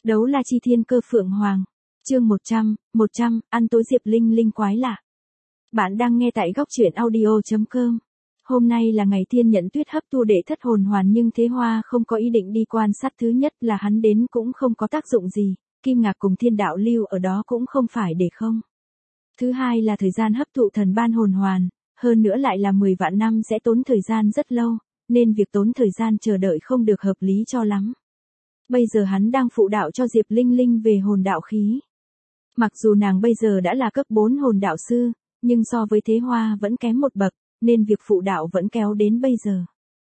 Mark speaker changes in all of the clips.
Speaker 1: Đấu la chi thiên cơ phượng hoàng. Chương 100, ăn tối Diệp Linh Linh quái lạ. Bạn đang nghe tại góc truyện audio.com. Hôm nay là ngày thiên nhận tuyết hấp thu đệ thất hồn hoàn, nhưng Thế Hoa không có ý định đi quan sát. Thứ nhất là hắn đến cũng không có tác dụng gì, Kim Ngạc cùng Thiên Đạo Lưu ở đó cũng không phải để không. Thứ hai là thời gian hấp thụ thần ban hồn hoàn, hơn nữa lại là 10 vạn năm sẽ tốn thời gian rất lâu, nên việc tốn thời gian chờ đợi không được hợp lý cho lắm. Bây giờ hắn đang phụ đạo cho Diệp Linh Linh về hồn đạo khí. Mặc dù nàng bây giờ đã là cấp 4 hồn đạo sư, nhưng so với Thế Hoa vẫn kém một bậc, nên việc phụ đạo vẫn kéo đến bây giờ.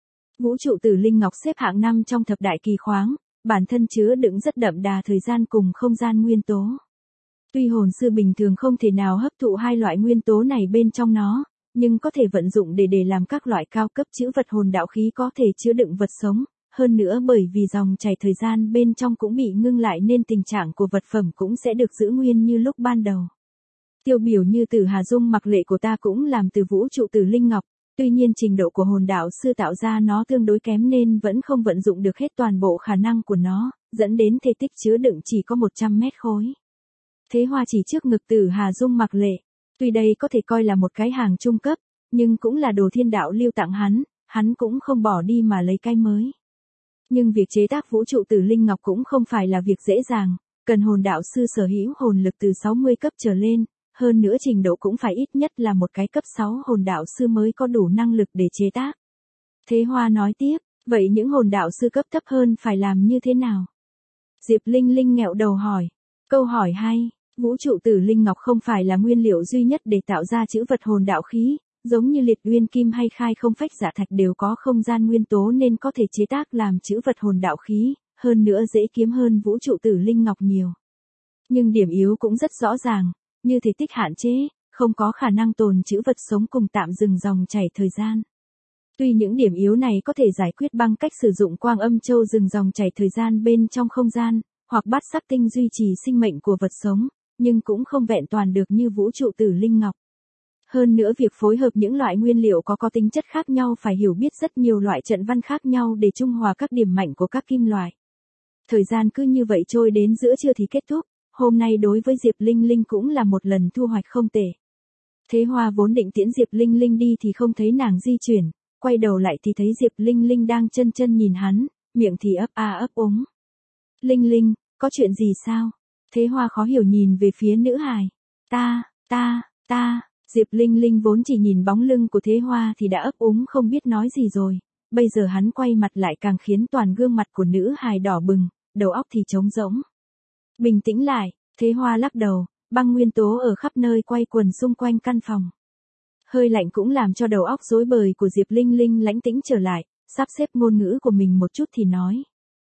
Speaker 1: Vũ trụ tử linh ngọc xếp hạng 5 trong thập đại kỳ khoáng, bản thân chứa đựng rất đậm đà thời gian cùng không gian nguyên tố. Tuy hồn sư bình thường không thể nào hấp thụ hai loại nguyên tố này bên trong nó, nhưng có thể vận dụng để làm các loại cao cấp chữ vật hồn đạo khí có thể chứa đựng vật sống. Hơn nữa bởi vì dòng chảy thời gian bên trong cũng bị ngưng lại nên tình trạng của vật phẩm cũng sẽ được giữ nguyên như lúc ban đầu. Tiêu biểu như Tử Hà Dung mặc lệ của ta cũng làm từ vũ trụ tử linh ngọc, tuy nhiên trình độ của hồn đạo sư tạo ra nó tương đối kém nên vẫn không vận dụng được hết toàn bộ khả năng của nó, dẫn đến thể tích chứa đựng chỉ có 100 mét khối. Thế Hoa chỉ trước ngực Tử Hà Dung mặc lệ, tuy đây có thể coi là một cái hàng trung cấp, nhưng cũng là đồ Thiên Đạo Lưu tặng hắn cũng không bỏ đi mà lấy cái mới. Nhưng việc chế tác vũ trụ tử linh ngọc cũng không phải là việc dễ dàng, cần hồn đạo sư sở hữu hồn lực từ 60 cấp trở lên, hơn nữa trình độ cũng phải ít nhất là một cái cấp 6 hồn đạo sư mới có đủ năng lực để chế tác. Thế Hoa nói tiếp, vậy những hồn đạo sư cấp thấp hơn phải làm như thế nào? Diệp Linh Linh nghẹo đầu hỏi, câu hỏi hay, vũ trụ tử linh ngọc không phải là nguyên liệu duy nhất để tạo ra chữ vật hồn đạo khí. Giống như liệt uyên kim hay khai không phách dạ thạch đều có không gian nguyên tố nên có thể chế tác làm chữ vật hồn đạo khí, hơn nữa dễ kiếm hơn vũ trụ tử linh ngọc nhiều. Nhưng điểm yếu cũng rất rõ ràng, như thể tích hạn chế, không có khả năng tồn chữ vật sống cùng tạm dừng dòng chảy thời gian. Tuy những điểm yếu này có thể giải quyết bằng cách sử dụng quang âm châu dừng dòng chảy thời gian bên trong không gian, hoặc bát sắc tinh duy trì sinh mệnh của vật sống, nhưng cũng không vẹn toàn được như vũ trụ tử linh ngọc. Hơn nữa việc phối hợp những loại nguyên liệu có tính chất khác nhau phải hiểu biết rất nhiều loại trận văn khác nhau để trung hòa các điểm mạnh của các kim loại. Thời gian cứ như vậy trôi đến giữa trưa thì kết thúc, hôm nay đối với Diệp Linh Linh cũng là một lần thu hoạch không tệ. Thế Hoa vốn định tiễn Diệp Linh Linh đi thì không thấy nàng di chuyển, quay đầu lại thì thấy Diệp Linh Linh đang chân nhìn hắn, miệng thì ấp a ấp úng. Linh Linh, có chuyện gì sao? Thế Hoa khó hiểu nhìn về phía nữ hài. Ta. Diệp Linh Linh vốn chỉ nhìn bóng lưng của Thế Hoa thì đã ấp úng không biết nói gì rồi, bây giờ hắn quay mặt lại càng khiến toàn gương mặt của nữ hài đỏ bừng, đầu óc thì trống rỗng. Bình tĩnh lại, Thế Hoa lắc đầu, băng nguyên tố ở khắp nơi quay quần xung quanh căn phòng. Hơi lạnh cũng làm cho đầu óc rối bời của Diệp Linh Linh lãnh tĩnh trở lại, sắp xếp ngôn ngữ của mình một chút thì nói.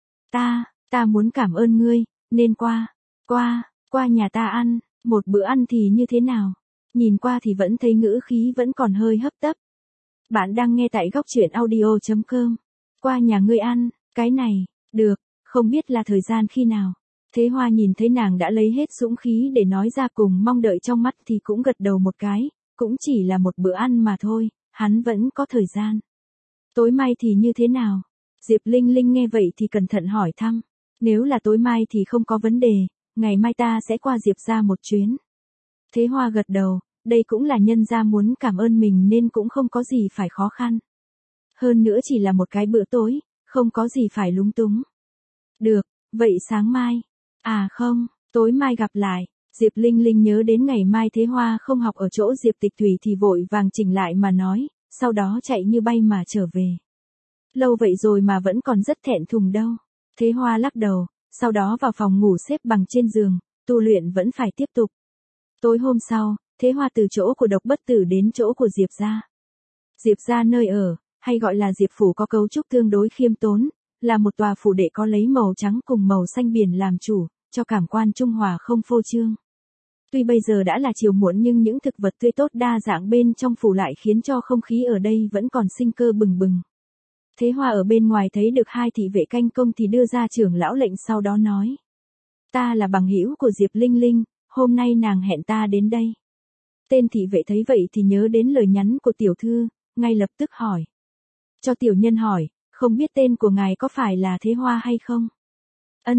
Speaker 1: Ta muốn cảm ơn ngươi, nên qua nhà ta ăn, một bữa ăn thì như thế nào? Nhìn qua thì vẫn thấy ngữ khí vẫn còn hơi hấp tấp. Bạn đang nghe tại góc truyện audio.com. Qua nhà ngươi ăn, cái này, được, không biết là thời gian khi nào. Thế Hoa nhìn thấy nàng đã lấy hết dũng khí để nói ra cùng mong đợi trong mắt thì cũng gật đầu một cái, cũng chỉ là một bữa ăn mà thôi, hắn vẫn có thời gian. Tối mai thì như thế nào? Diệp Linh Linh nghe vậy thì cẩn thận hỏi thăm. Nếu là tối mai thì không có vấn đề, ngày mai ta sẽ qua Diệp ra một chuyến. Thế Hoa gật đầu, đây cũng là nhân gia muốn cảm ơn mình nên cũng không có gì phải khó khăn. Hơn nữa chỉ là một cái bữa tối, không có gì phải lúng túng. Được, vậy sáng mai. À không, tối mai gặp lại. Diệp Linh Linh nhớ đến ngày mai Thế Hoa không học ở chỗ Diệp Tịch Thủy thì vội vàng chỉnh lại mà nói, sau đó chạy như bay mà trở về. Lâu vậy rồi mà vẫn còn rất thẹn thùng đâu. Thế Hoa lắc đầu, sau đó vào phòng ngủ xếp bằng trên giường, tu luyện vẫn phải tiếp tục. Tối hôm sau, Thế Hoa từ chỗ của Độc Bất Tử đến chỗ của Diệp gia. Diệp gia nơi ở, hay gọi là Diệp phủ có cấu trúc tương đối khiêm tốn, là một tòa phủ đệ có lấy màu trắng cùng màu xanh biển làm chủ, cho cảm quan trung hòa không phô trương. Tuy bây giờ đã là chiều muộn nhưng những thực vật tươi tốt đa dạng bên trong phủ lại khiến cho không khí ở đây vẫn còn sinh cơ bừng bừng. Thế Hoa ở bên ngoài thấy được hai thị vệ canh công thì đưa ra trưởng lão lệnh, sau đó nói. Ta là bằng hữu của Diệp Linh Linh, hôm nay nàng hẹn ta đến đây. Tên thị vệ thấy vậy thì nhớ đến lời nhắn của tiểu thư, ngay lập tức hỏi. Cho tiểu nhân hỏi, không biết tên của ngài có phải là Thế Hoa hay không?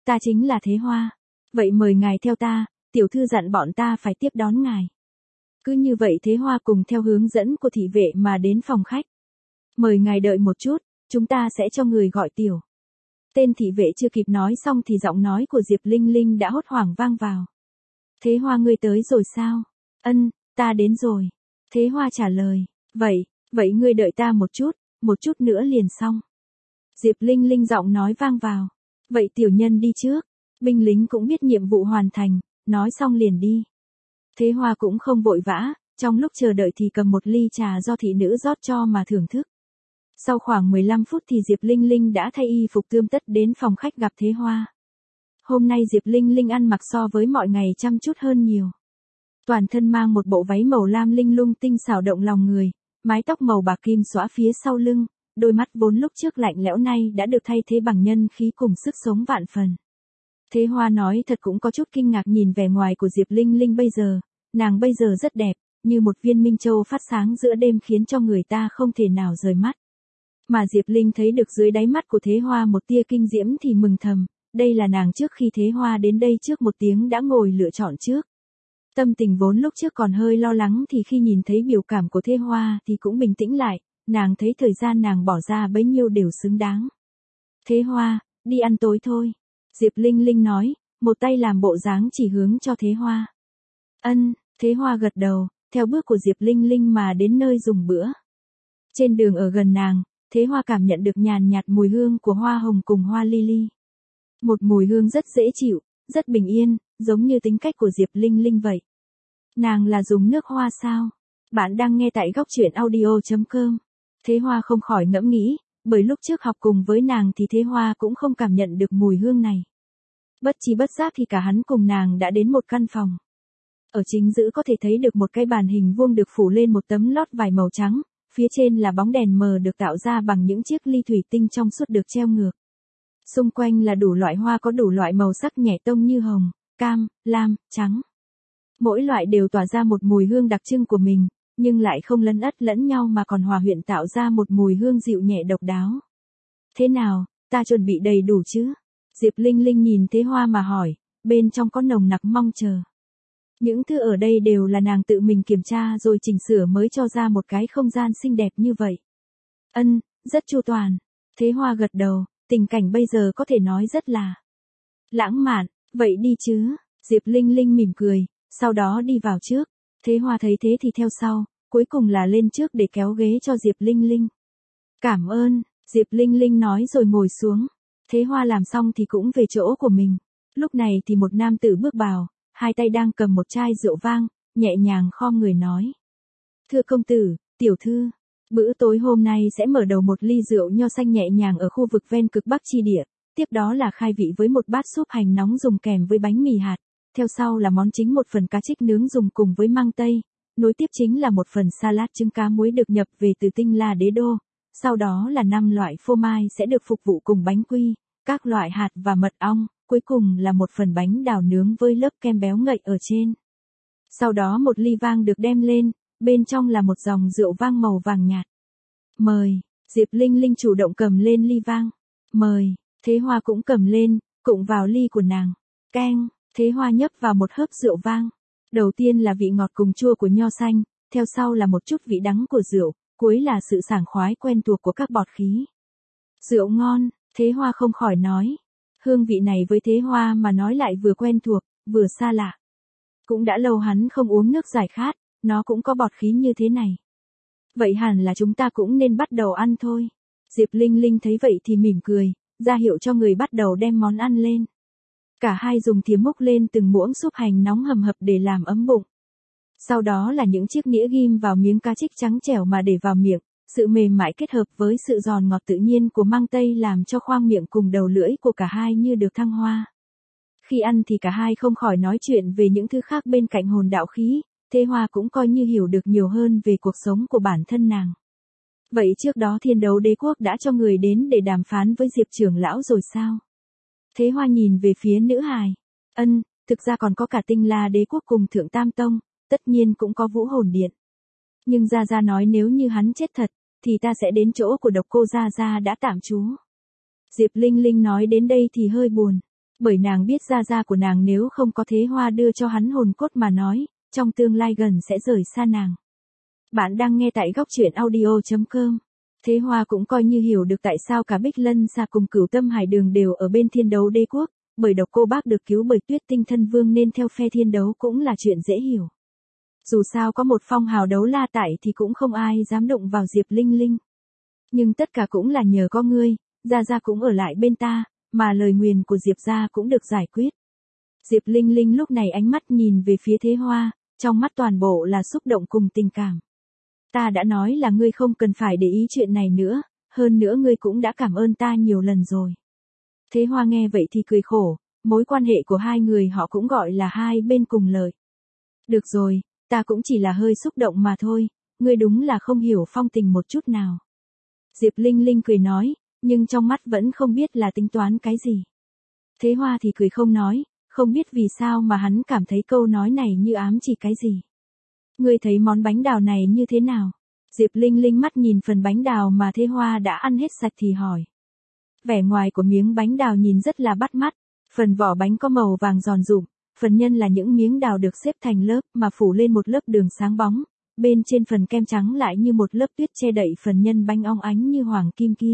Speaker 1: Ta chính là Thế Hoa. Vậy mời ngài theo ta, tiểu thư dặn bọn ta phải tiếp đón ngài. Cứ như vậy Thế Hoa cùng theo hướng dẫn của thị vệ mà đến phòng khách. Mời ngài đợi một chút, chúng ta sẽ cho người gọi tiểu. Tên thị vệ chưa kịp nói xong thì giọng nói của Diệp Linh Linh đã hốt hoảng vang vào. Thế Hoa ngươi tới rồi sao? Ân, ta đến rồi. Thế Hoa trả lời, vậy ngươi đợi ta một chút nữa liền xong. Diệp Linh Linh giọng nói vang vào. Vậy tiểu nhân đi trước. Binh lính cũng biết nhiệm vụ hoàn thành, nói xong liền đi. Thế Hoa cũng không vội vã, trong lúc chờ đợi thì cầm một ly trà do thị nữ rót cho mà thưởng thức. Sau khoảng 15 phút thì Diệp Linh Linh đã thay y phục tươm tất đến phòng khách gặp Thế Hoa. Hôm nay Diệp Linh Linh ăn mặc so với mọi ngày chăm chút hơn nhiều. Toàn thân mang một bộ váy màu lam linh lung tinh xảo động lòng người, mái tóc màu bạc kim xõa phía sau lưng, đôi mắt vốn lúc trước lạnh lẽo nay đã được thay thế bằng nhân khí cùng sức sống vạn phần. Thế Hoa nói thật cũng có chút kinh ngạc nhìn vẻ ngoài của Diệp Linh Linh bây giờ, nàng bây giờ rất đẹp, như một viên minh châu phát sáng giữa đêm khiến cho người ta không thể nào rời mắt. Mà Diệp Linh thấy được dưới đáy mắt của Thế Hoa một tia kinh diễm thì mừng thầm, đây là nàng trước khi Thế Hoa đến đây trước một tiếng đã ngồi lựa chọn trước. Tâm tình vốn lúc trước còn hơi lo lắng thì khi nhìn thấy biểu cảm của Thế Hoa thì cũng bình tĩnh lại, nàng thấy thời gian nàng bỏ ra bấy nhiêu đều xứng đáng. Thế Hoa, đi ăn tối thôi. Diệp Linh Linh nói, một tay làm bộ dáng chỉ hướng cho Thế Hoa. Ân, Thế Hoa gật đầu, theo bước của Diệp Linh Linh mà đến nơi dùng bữa. Trên đường ở gần nàng, Thế Hoa cảm nhận được nhàn nhạt mùi hương của hoa hồng cùng hoa lily. Một mùi hương rất dễ chịu, rất bình yên, giống như tính cách của Diệp Linh Linh vậy. Nàng là dùng nước hoa sao? Bạn đang nghe tại góc truyện audio.com. Thế Hoa không khỏi ngẫm nghĩ, bởi lúc trước học cùng với nàng thì Thế Hoa cũng không cảm nhận được mùi hương này. Bất chi bất giác thì cả hắn cùng nàng đã đến một căn phòng. Ở chính giữa có thể thấy được một cái bàn hình vuông được phủ lên một tấm lót vải màu trắng, phía trên là bóng đèn mờ được tạo ra bằng những chiếc ly thủy tinh trong suốt được treo ngược. Xung quanh là đủ loại hoa có đủ loại màu sắc nhẹ tông như hồng, cam, lam, trắng. Mỗi loại đều tỏa ra một mùi hương đặc trưng của mình, nhưng lại không lấn át lẫn nhau mà còn hòa quyện tạo ra một mùi hương dịu nhẹ độc đáo. Thế nào, ta chuẩn bị đầy đủ chứ? Diệp Linh Linh nhìn Thế Hoa mà hỏi, bên trong có nồng nặc mong chờ. Những thứ ở đây đều là nàng tự mình kiểm tra rồi chỉnh sửa mới cho ra một cái không gian xinh đẹp như vậy. Ân, rất chu toàn. Thế Hoa gật đầu, tình cảnh bây giờ có thể nói rất là lãng mạn, vậy đi chứ? Diệp Linh Linh mỉm cười, sau đó đi vào trước. Thế Hoa thấy thế thì theo sau, cuối cùng là lên trước để kéo ghế cho Diệp Linh Linh. Cảm ơn, Diệp Linh Linh nói rồi ngồi xuống. Thế Hoa làm xong thì cũng về chỗ của mình. Lúc này thì một nam tử bước vào, hai tay đang cầm một chai rượu vang, nhẹ nhàng khom người nói. Thưa công tử, tiểu thư, bữa tối hôm nay sẽ mở đầu một ly rượu nho xanh nhẹ nhàng ở khu vực ven cực Bắc chi địa, tiếp đó là khai vị với một bát súp hành nóng dùng kèm với bánh mì hạt, theo sau là món chính một phần cá trích nướng dùng cùng với măng tây, nối tiếp chính là một phần salad trứng cá muối được nhập về từ Tinh La Đế Đô, sau đó là 5 loại phô mai sẽ được phục vụ cùng bánh quy, các loại hạt và mật ong, cuối cùng là một phần bánh đào nướng với lớp kem béo ngậy ở trên. Sau đó một ly vang được đem lên, bên trong là một dòng rượu vang màu vàng nhạt. Mời, Diệp Linh Linh chủ động cầm lên ly vang. Mời, Thế Hoa cũng cầm lên, cụng vào ly của nàng. Keng, Thế Hoa nhấp vào một hớp rượu vang. Đầu tiên là vị ngọt cùng chua của nho xanh, theo sau là một chút vị đắng của rượu, cuối là sự sảng khoái quen thuộc của các bọt khí. Rượu ngon, Thế Hoa không khỏi nói. Hương vị này với Thế Hoa mà nói lại vừa quen thuộc, vừa xa lạ. Cũng đã lâu hắn không uống nước giải khát, nó cũng có bọt khí như thế này. Vậy hẳn là chúng ta cũng nên bắt đầu ăn thôi. Diệp Linh Linh thấy vậy thì mỉm cười, ra hiệu cho người bắt đầu đem món ăn lên. Cả hai dùng thìa múc lên từng muỗng súp hành nóng hầm hập để làm ấm bụng. Sau đó là những chiếc nĩa ghim vào miếng cá trích trắng trẻo mà để vào miệng, sự mềm mại kết hợp với sự giòn ngọt tự nhiên của măng tây làm cho khoang miệng cùng đầu lưỡi của cả hai như được thăng hoa. Khi ăn thì cả hai không khỏi nói chuyện về những thứ khác bên cạnh hồn đạo khí, Thế Hoa cũng coi như hiểu được nhiều hơn về cuộc sống của bản thân nàng. Vậy trước đó Thiên Đấu Đế Quốc đã cho người đến để đàm phán với Diệp trưởng lão rồi sao? Thế Hoa nhìn về phía nữ hài. Ân, thực ra còn có cả Tinh La Đế Quốc cùng Thượng Tam Tông, tất nhiên cũng có Vũ Hồn Điện. Nhưng Gia Gia nói nếu như hắn chết thật, thì ta sẽ đến chỗ của Độc Cô Gia Gia đã tạm trú. Diệp Linh Linh nói đến đây thì hơi buồn. Bởi nàng biết gia gia của nàng nếu không có Thế Hoa đưa cho hắn hồn cốt mà nói, trong tương lai gần sẽ rời xa nàng. Bạn đang nghe tại góc truyện audio.com. Thế Hoa cũng coi như hiểu được tại sao cả Bích Lân Xà cùng Cửu Tâm Hải Đường đều ở bên Thiên Đấu Đế quốc, bởi Độc Cô Bác được cứu bởi Tuyết Tinh Thân Vương nên theo phe Thiên Đấu cũng là chuyện dễ hiểu. Dù sao có một phong hào đấu la tại thì cũng không ai dám động vào Diệp Linh Linh. Nhưng tất cả cũng là nhờ có ngươi, gia gia cũng ở lại bên ta, mà lời nguyền của Diệp gia cũng được giải quyết. Diệp Linh Linh lúc này ánh mắt nhìn về phía Thế Hoa, trong mắt toàn bộ là xúc động cùng tình cảm. Ta đã nói là ngươi không cần phải để ý chuyện này nữa, hơn nữa ngươi cũng đã cảm ơn ta nhiều lần rồi. Thế Hoa nghe vậy thì cười khổ, mối quan hệ của hai người họ cũng gọi là hai bên cùng lợi. Được rồi, ta cũng chỉ là hơi xúc động mà thôi, ngươi đúng là không hiểu phong tình một chút nào. Diệp Linh Linh cười nói, nhưng trong mắt vẫn không biết là tính toán cái gì. Thế Hoa thì cười không nói, không biết vì sao mà hắn cảm thấy câu nói này như ám chỉ cái gì. Ngươi thấy món bánh đào này như thế nào? Diệp Linh Linh mắt nhìn phần bánh đào mà Thế Hoa đã ăn hết sạch thì hỏi. Vẻ ngoài của miếng bánh đào nhìn rất là bắt mắt, phần vỏ bánh có màu vàng giòn rụm, phần nhân là những miếng đào được xếp thành lớp mà phủ lên một lớp đường sáng bóng, bên trên phần kem trắng lại như một lớp tuyết che đậy phần nhân bánh óng ánh như hoàng kim kia.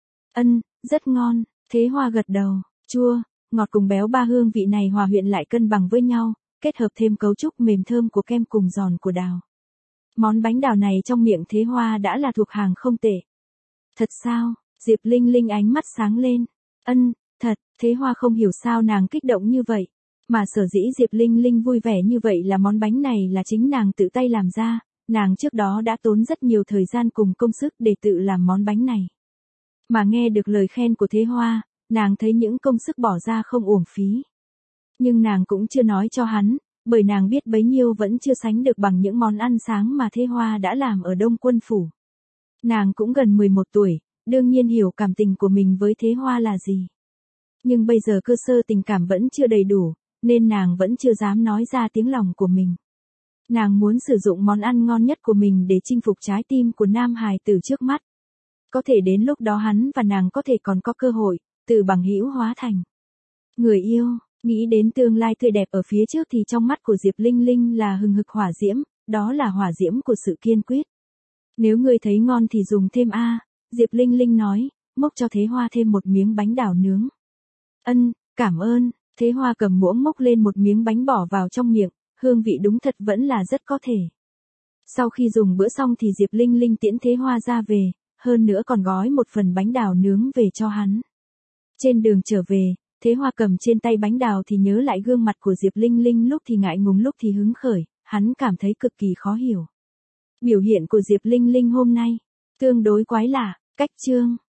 Speaker 1: Rất ngon, Thế Hoa gật đầu, chua, ngọt cùng béo ba hương vị này hòa quyện lại cân bằng với nhau, kết hợp thêm cấu trúc mềm thơm của kem cùng giòn của đào. Món bánh đào này trong miệng Thế Hoa đã là thuộc hàng không tệ. Thật sao? Diệp Linh Linh ánh mắt sáng lên. Thật, Thế Hoa không hiểu sao nàng kích động như vậy. Mà sở dĩ Diệp Linh Linh vui vẻ như vậy là món bánh này là chính nàng tự tay làm ra, nàng trước đó đã tốn rất nhiều thời gian cùng công sức để tự làm món bánh này. Mà nghe được lời khen của Thế Hoa, nàng thấy những công sức bỏ ra không uổng phí. Nhưng nàng cũng chưa nói cho hắn, bởi nàng biết bấy nhiêu vẫn chưa sánh được bằng những món ăn sáng mà Thế Hoa đã làm ở Đông Quân Phủ. Nàng cũng gần 11 tuổi, đương nhiên hiểu cảm tình của mình với Thế Hoa là gì. Nhưng bây giờ cơ sơ tình cảm vẫn chưa đầy đủ, nên nàng vẫn chưa dám nói ra tiếng lòng của mình. Nàng muốn sử dụng món ăn ngon nhất của mình để chinh phục trái tim của nam hài tử trước mắt. Có thể đến lúc đó hắn và nàng có thể còn có cơ hội, từ bằng hữu hóa thành người yêu. Nghĩ đến tương lai tươi đẹp ở phía trước thì trong mắt của Diệp Linh Linh là hừng hực hỏa diễm, đó là hỏa diễm của sự kiên quyết. Nếu ngươi thấy ngon thì dùng thêm a, Diệp Linh Linh nói, mốc cho Thế Hoa thêm một miếng bánh đào nướng. Cảm ơn, Thế Hoa cầm muỗng mốc lên một miếng bánh bỏ vào trong miệng, hương vị đúng thật vẫn là rất có thể. Sau khi dùng bữa xong thì Diệp Linh Linh tiễn Thế Hoa ra về, hơn nữa còn gói một phần bánh đào nướng về cho hắn. Trên đường trở về, Thế Hoa cầm trên tay bánh đào thì nhớ lại gương mặt của Diệp Linh Linh lúc thì ngại ngùng lúc thì hứng khởi, hắn cảm thấy cực kỳ khó hiểu. Biểu hiện của Diệp Linh Linh hôm nay, tương đối quái lạ, cách chương.